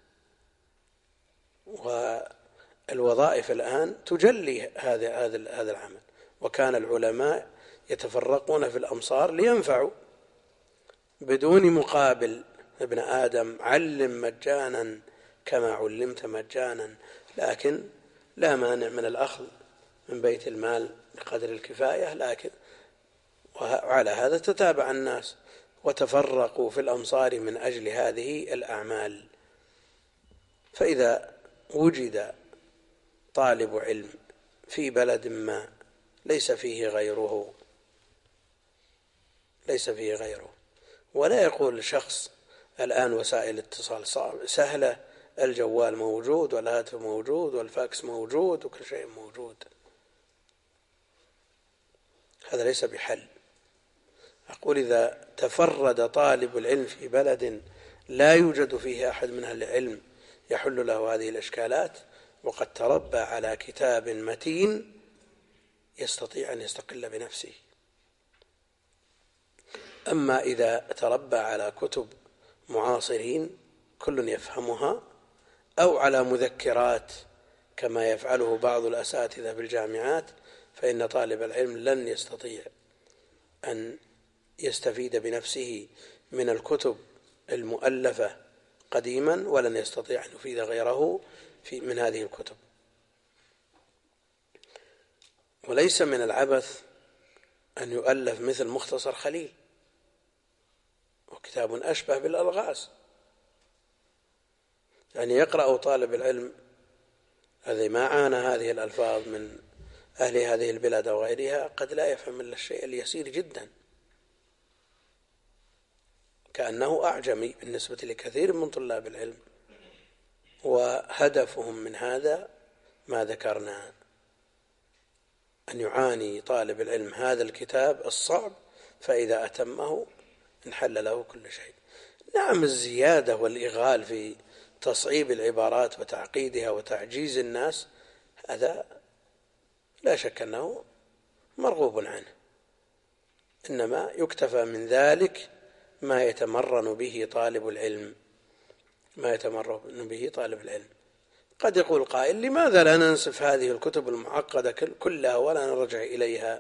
Speaker 1: والوظائف الآن تجلي هذا هذا العمل، وكان العلماء يتفرقون في الأمصار لينفعوا بدون مقابل. ابن آدم علم مجانا كما علمت مجانا، لكن لا مانع من الأخذ من بيت المال بقدر الكفاية، لكن وعلى هذا تتابع الناس وتفرقوا في الأمصار من أجل هذه الأعمال. فإذا وجد طالب علم في بلد ما ليس فيه غيره ليس فيه غيره ولا يقول شخص الآن وسائل الاتصال سهلة، الجوال موجود والهاتف موجود والفاكس موجود وكل شيء موجود، هذا ليس بحل. أقول إذا تفرد طالب العلم في بلد لا يوجد فيه أحد من أهل العلم يحل له هذه الإشكالات وقد تربى على كتاب متين يستطيع أن يستقل بنفسه. أما إذا تربى على كتب معاصرين كل يفهمها أو على مذكرات كما يفعله بعض الأساتذة بالجامعات، فإن طالب العلم لن يستطيع أن يستفيد بنفسه من الكتب المؤلفة قديما، ولن يستطيع أن يفيد غيره في من هذه الكتب. وليس من العبث أن يؤلف مثل مختصر خليل، وكتاب أشبه بالألغاز، يعني يقرأ طالب العلم الذي ما عانى هذه الألفاظ من أهل هذه البلاد أو غيرها قد لا يفهم إلا الشيء اليسير جدا، كأنه أعجمي بالنسبة لكثير من طلاب العلم، وهدفهم من هذا ما ذكرنا، أن يعاني طالب العلم هذا الكتاب الصعب فإذا أتمه انحل له كل شيء. نعم الزيادة والإغال في تصعيب العبارات وتعقيدها وتعجيز الناس هذا لا شك أنه مرغوب عنه، إنما يكتفى من ذلك ما يتمرن به طالب العلم ما يتمرن به طالب العلم قد يقول قائل: لماذا لا ننسف هذه الكتب المعقدة كلها ولا نرجع إليها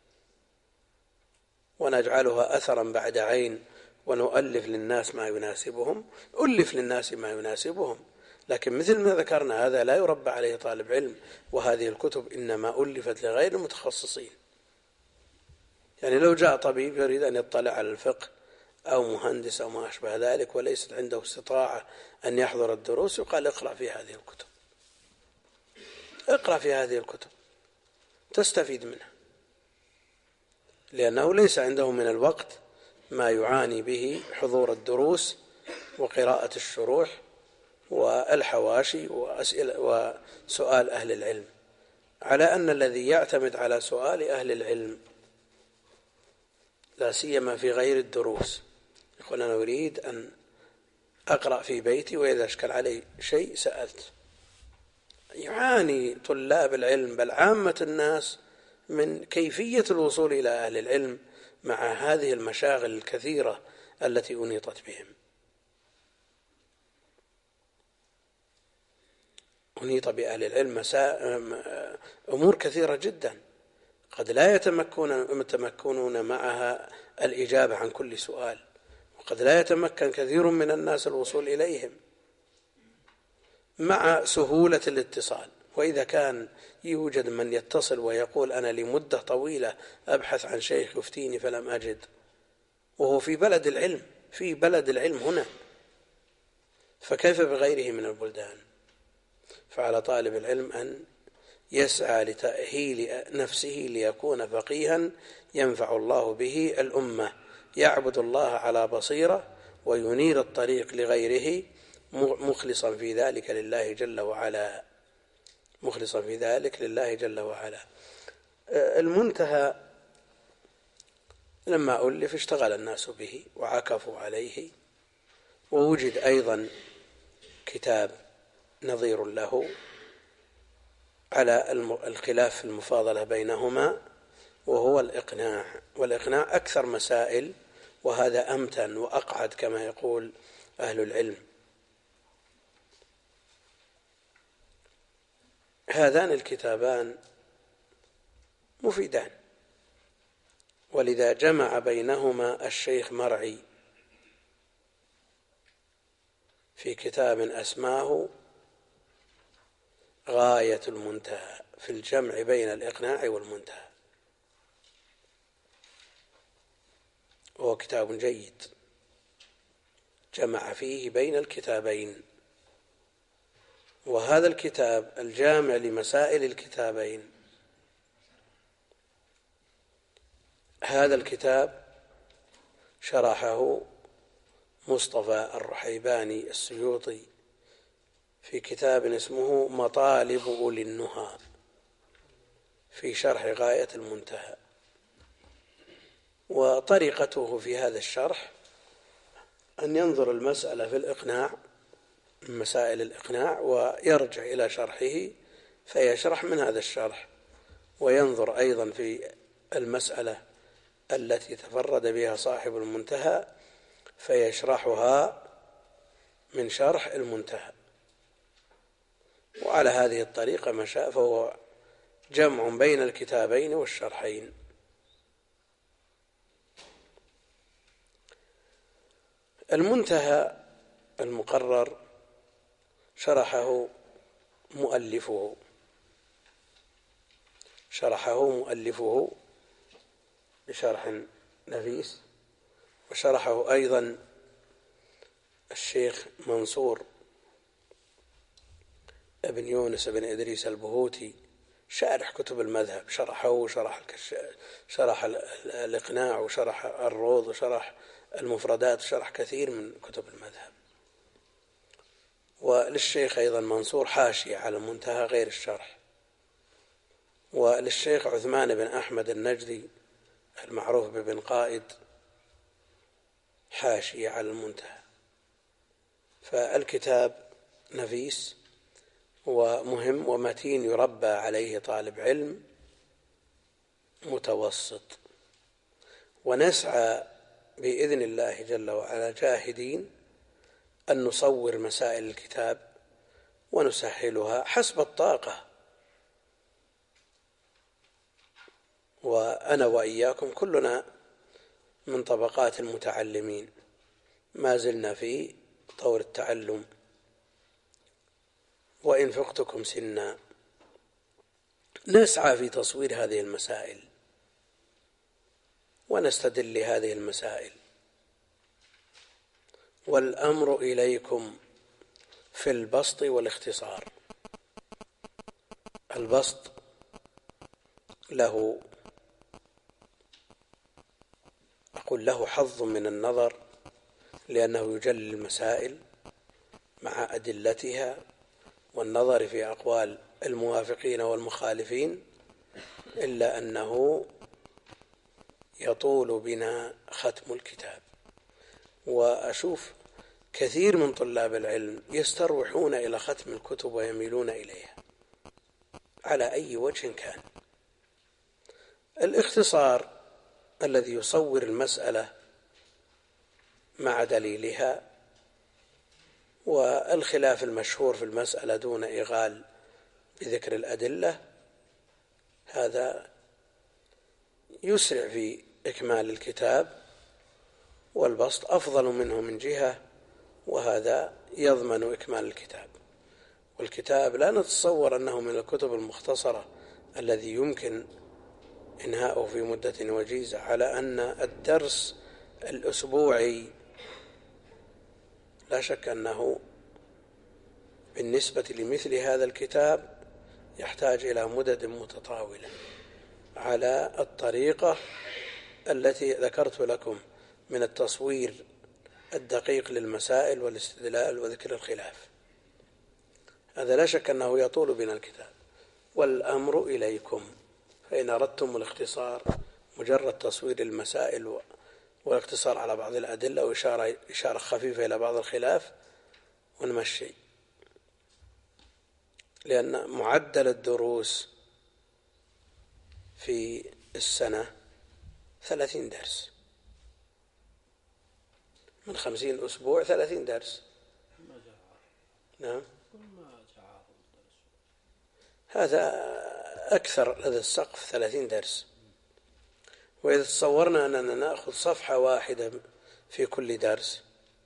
Speaker 1: ونجعلها أثرا بعد عين ونؤلف للناس ما يناسبهم؟ ألف للناس ما يناسبهم، لكن مثل ما ذكرنا هذا لا يربى عليه طالب علم، وهذه الكتب إنما ألفت لغير المتخصصين. يعني لو جاء طبيب يريد أن يطلع على الفقه أو مهندس أو ما أشبه ذلك وليست عنده استطاعة أن يحضر الدروس، يقال: اقرأ في هذه الكتب، اقرأ في هذه الكتب تستفيد منها، لأنه ليس عنده من الوقت ما يعاني به حضور الدروس وقراءة الشروح والحواشي وأسئلة وسؤال أهل العلم، على أن الذي يعتمد على سؤال أهل العلم لا سيما في غير الدروس يقول: أنا أريد أن أقرأ في بيتي وإذا أشكل علي شيء سألت. يعاني طلاب العلم بل عامة الناس من كيفية الوصول إلى أهل العلم مع هذه المشاغل الكثيرة التي أنيطت بهم. أنيط بأهل العلم مساء أمور كثيرة جدا قد لا يتمكنون معها الإجابة عن كل سؤال، وقد لا يتمكن كثير من الناس الوصول إليهم مع سهولة الاتصال. وإذا كان يوجد من يتصل ويقول: أنا لمدة طويلة أبحث عن شيخ يفتيني فلم أجد، وهو في بلد العلم في بلد العلم هنا، فكيف بغيره من البلدان؟ فعلى طالب العلم أن يسعى لتأهيل نفسه ليكون فقيها ينفع الله به الأمة، يعبد الله على بصيرة وينير الطريق لغيره، مخلصا في ذلك لله جل وعلا مخلصا في ذلك لله جل وعلا. المنتهى لما ألف اشتغل الناس به وعكفوا عليه، ووجد أيضا كتاب نظير له على الخلاف في المفاضلة بينهما، وهو الإقناع. والإقناع أكثر مسائل، وهذا أمتن وأقعد كما يقول أهل العلم. هذان الكتابان مفيدان، ولذا جمع بينهما الشيخ مرعي في كتاب أسماه غاية المنتهى في الجمع بين الإقناع والمنتهى، وهو كتاب جيد جمع فيه بين الكتابين. وهذا الكتاب الجامع لمسائل الكتابين، هذا الكتاب شرحه مصطفى الرحيباني السيوطي في كتاب اسمه مطالب أولي النهى في شرح غاية المنتهى. وطريقته في هذا الشرح أن ينظر المسألة في الإقناع مسائل الإقناع ويرجع إلى شرحه فيشرح من هذا الشرح، وينظر أيضا في المسألة التي تفرد بها صاحب المنتهى فيشرحها من شرح المنتهى. وعلى هذه الطريقة مشى، فهو جمع بين الكتابين والشرحين. المنتهى المقرر شرحه مؤلفه شرحه مؤلفه بشرح نفيس، وشرحه أيضا الشيخ منصور ابن يونس بن إدريس البهوتي شارح كتب المذهب، شرحه وشرح شرح الإقناع وشرح الروض وشرح المفردات وشرح كثير من كتب المذهب. وللشيخ أيضا منصور حاشية على المنتهى غير الشرح. وللشيخ عثمان بن أحمد النجدي المعروف بابن قائد حاشية على المنتهى. فالكتاب نفيس ومهم ومتين يربى عليه طالب علم متوسط، ونسعى بإذن الله جل وعلا جاهدين أن نصور مسائل الكتاب ونسهلها حسب الطاقة. وأنا وإياكم كلنا من طبقات المتعلمين، ما زلنا في طور التعلم، وإن فقتكم سنا. نسعى في تصوير هذه المسائل ونستدل لهذه المسائل، والأمر إليكم في البسط والاختصار. البسط له أقول له حظ من النظر، لأنه يجلي المسائل مع أدلتها والنظر في أقوال الموافقين والمخالفين، إلا أنه يطول بنا ختم الكتاب. وأشوف كثير من طلاب العلم يستروحون إلى ختم الكتب ويميلون إليها على أي وجه كان. الاختصار الذي يصور المسألة مع دليلها، والخلاف المشهور في المسألة دون إغال بذكر الأدلة، هذا يسرع في إكمال الكتاب، والبسط أفضل منه من جهة، وهذا يضمن إكمال الكتاب. والكتاب لا نتصور أنه من الكتب المختصرة الذي يمكن إنهاؤه في مدة وجيزة، على أن الدرس الأسبوعي لا شك أنه بالنسبة لمثل هذا الكتاب يحتاج إلى مدد متطاولة على الطريقة التي ذكرت لكم من التصوير الدقيق للمسائل والاستدلال وذكر الخلاف. هذا لا شك أنه يطول بنا الكتاب. والأمر إليكم، فإن أردتم الاختصار مجرد تصوير المسائل والاقتصار على بعض الأدلة وإشارة إشارة خفيفة إلى بعض الخلاف ونمشي، لأن معدل الدروس في السنة ثلاثين درس، من خمسين أسبوع ثلاثين درس. نعم، هذا أكثر هذا السقف ثلاثين درس. وإذا تصورنا أننا نأخذ صفحة واحدة في كل درس،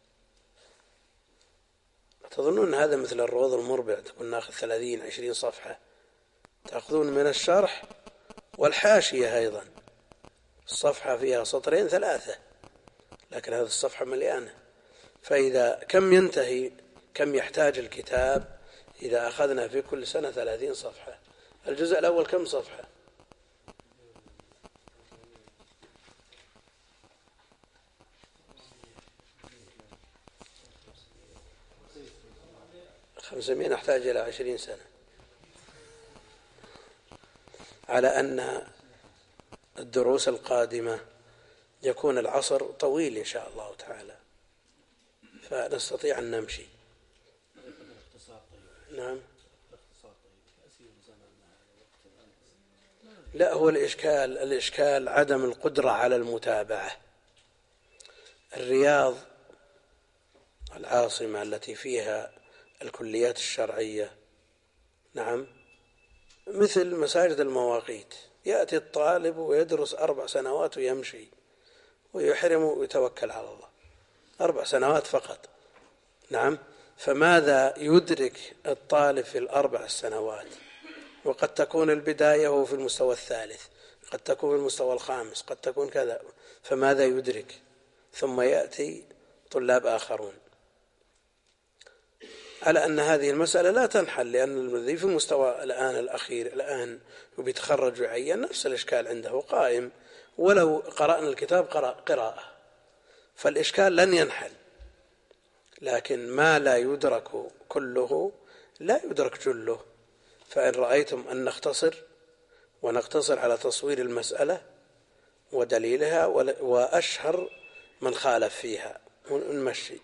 Speaker 1: تظنون هذا مثل الروض المربع، تكون نأخذ ثلاثين عشرين صفحة، تأخذون من الشرح والحاشية أيضا، الصفحة فيها سطرين ثلاثة، لكن هذه الصفحة مليانة. فإذا كم ينتهي كم يحتاج الكتاب إذا أخذنا في كل سنة ثلاثين صفحة؟ الجزء الأول كم صفحة؟ خمسمائة، نحتاج إلى عشرين سنة، على أن الدروس القادمة يكون العصر طويل إن شاء الله تعالى، فنستطيع أن نمشي. نعم، لا، هو الإشكال الإشكال عدم القدرة على المتابعة. الرياض العاصمة التي فيها الكليات الشرعية، نعم، مثل مساجد المواقيت، يأتي الطالب ويدرس أربع سنوات ويمشي ويحرم ويتوكل على الله، أربع سنوات فقط. نعم، فماذا يدرك الطالب في الأربع سنوات؟ وقد تكون البداية في المستوى الثالث، قد تكون في المستوى الخامس، قد تكون كذا، فماذا يدرك؟ ثم يأتي طلاب آخرون، على أن هذه المسألة لا تنحل، لأن الذي في المستوى الآن الأخير الآن وبيتخرج ويعين نفس الإشكال عنده قائم، ولو قرأنا الكتاب قراءة فالإشكال لن ينحل. لكن ما لا يدرك كله لا يدرك جله. فإن رأيتم أن نختصر ونقتصر على تصوير المسألة ودليلها وأشهر من خالف فيها ونمشي.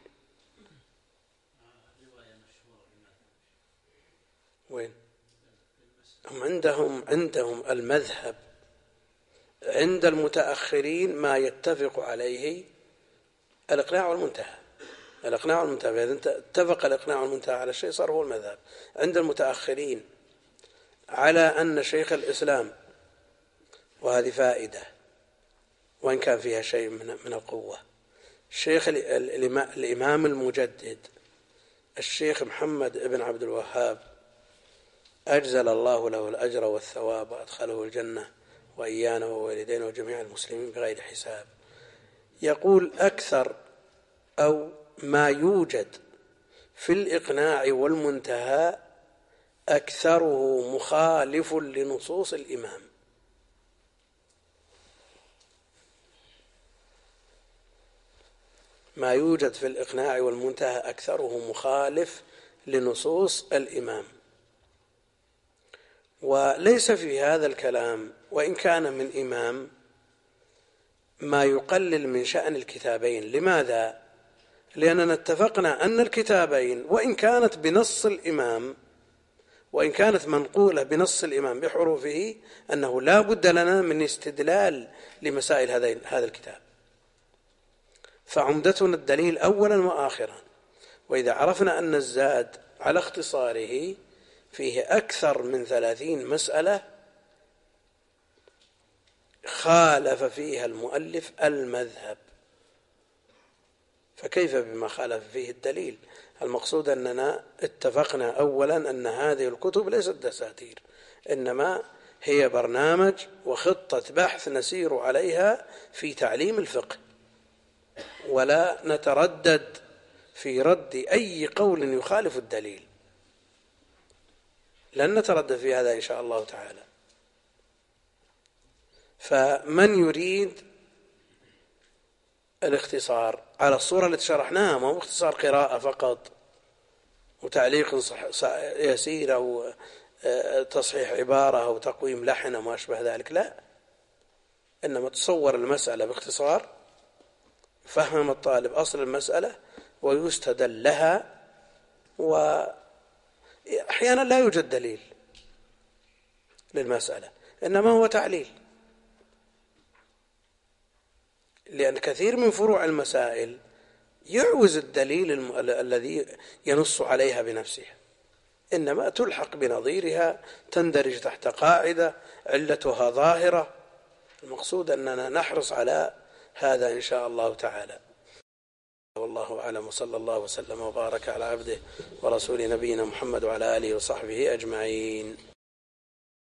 Speaker 1: وين هم عندهم عندهم المذهب عند المتأخرين ما يتفق عليه الإقناع والمنتهى، الإقناع والمنتهى، إذا اتفق الإقناع والمنتهى على الشيء صار هو المذهب. عند المتأخرين على أن شيخ الإسلام، وهذه فائدة وإن كان فيها شيء من القوة، الشيخ الإمام المجدد الشيخ محمد بن عبد الوهاب أجزل الله له الأجر والثواب وأدخله الجنة وإيانا ووالدينا وجميع المسلمين بغير حساب، يقول أكثر أو ما يوجد في الإقناع والمنتهى أكثره مخالف لنصوص الإمام. ما يوجد في الإقناع والمنتهى أكثره مخالف لنصوص الإمام. وليس في هذا الكلام وإن كان من إمام ما يقلل من شأن الكتابين. لماذا؟ لأننا اتفقنا أن الكتابين وإن كانت بنص الإمام، وإن كانت منقولة بنص الإمام بحروفه، أنه لا بد لنا من استدلال لمسائل هذا الكتاب، فعمدتنا الدليل أولا وآخرا. وإذا عرفنا أن الزاد على اختصاره فيه أكثر من ثلاثين مسألة خالف فيها المؤلف المذهب، فكيف بما خالف فيه الدليل؟ المقصود أننا اتفقنا أولا أن هذه الكتب ليست دساتير، إنما هي برنامج وخطة بحث نسير عليها في تعليم الفقه، ولا نتردد في رد أي قول يخالف الدليل، لن نتردد في هذا إن شاء الله تعالى. فمن يريد الاختصار على الصورة التي شرحناها، ما هو اختصار قراءة فقط وتعليق يسير أو تصحيح عبارة أو تقويم لحن وما أشبه ذلك، لا، إنما تصور المسألة باختصار، فهم الطالب أصل المسألة ويستدل لها، وأحيانا لا يوجد دليل للمسألة إنما هو تعليل، لأن كثير من فروع المسائل يعوز الدليل الذي ينص عليها بنفسه، إنما تلحق بنظيرها، تندرج تحت قاعدة علتها ظاهرة. المقصود أننا نحرص على هذا إن شاء الله تعالى. والله أعلم، وصلى الله وسلم وبارك على عبده ورسول نبينا محمد وعلى آله وصحبه أجمعين.